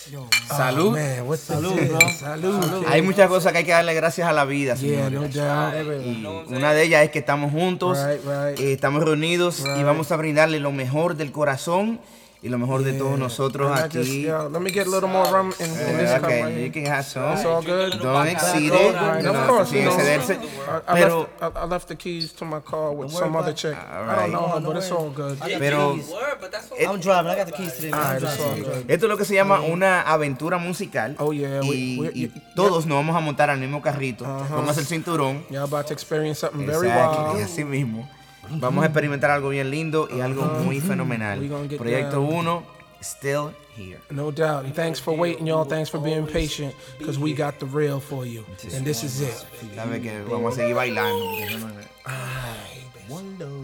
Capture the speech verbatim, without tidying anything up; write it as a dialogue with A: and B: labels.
A: Salud.
B: Oh, man, what's the
A: Salud,
B: deal?
A: bro.
B: Salud.
A: Salud.
C: Hay muchas cosas que hay que darle gracias a la vida,
B: Yeah, no
C: señores.
B: doubt.
C: Y una de ellas es que estamos juntos,
B: Right, right.
C: eh, estamos reunidos y
B: Right.
C: vamos a brindarle lo mejor del corazón y lo mejor de todos nosotros
B: And I just,
C: aquí.
B: yo, let me get a little more rum in, in this
C: Eh,
B: cup right
C: okay,
B: here.
C: you can have some.
B: It's all good.
C: Don't exceed
B: All
C: it.
B: right,
C: No,
B: of course,
C: sin
B: you know.
C: excederse.
B: I, I,
C: Pero,
B: left, I, I left the keys to my car with
A: Don't
B: some
A: worry
B: other
A: about
B: chick.
C: All
B: I don't know
C: right.
B: her, but it's all good.
A: I got
C: pero
A: the keys.
C: eh,
A: I'm driving. I got the keys to the
B: All right,
A: I'm
B: it's all
A: driving.
B: good.
C: esto es lo que se llama una aventura musical.
B: Oh, yeah, we-
C: Y,
B: we-
C: y
B: y-
C: todos nos vamos a montar al mismo carrito.
B: Ajá.
C: Póngase el cinturón.
B: Y'all about to experience something very
C: Exacto, y
B: wild.
C: así mismo. Vamos a experimentar algo bien lindo y algo muy fenomenal.
B: We gonna get
C: Proyecto
B: down.
C: uno, still here.
B: No doubt. And thanks for waiting, y'all. Thanks for being patient, because we got the real for you. And this is it.
C: Sabe que vamos a seguir bailando.
A: One love.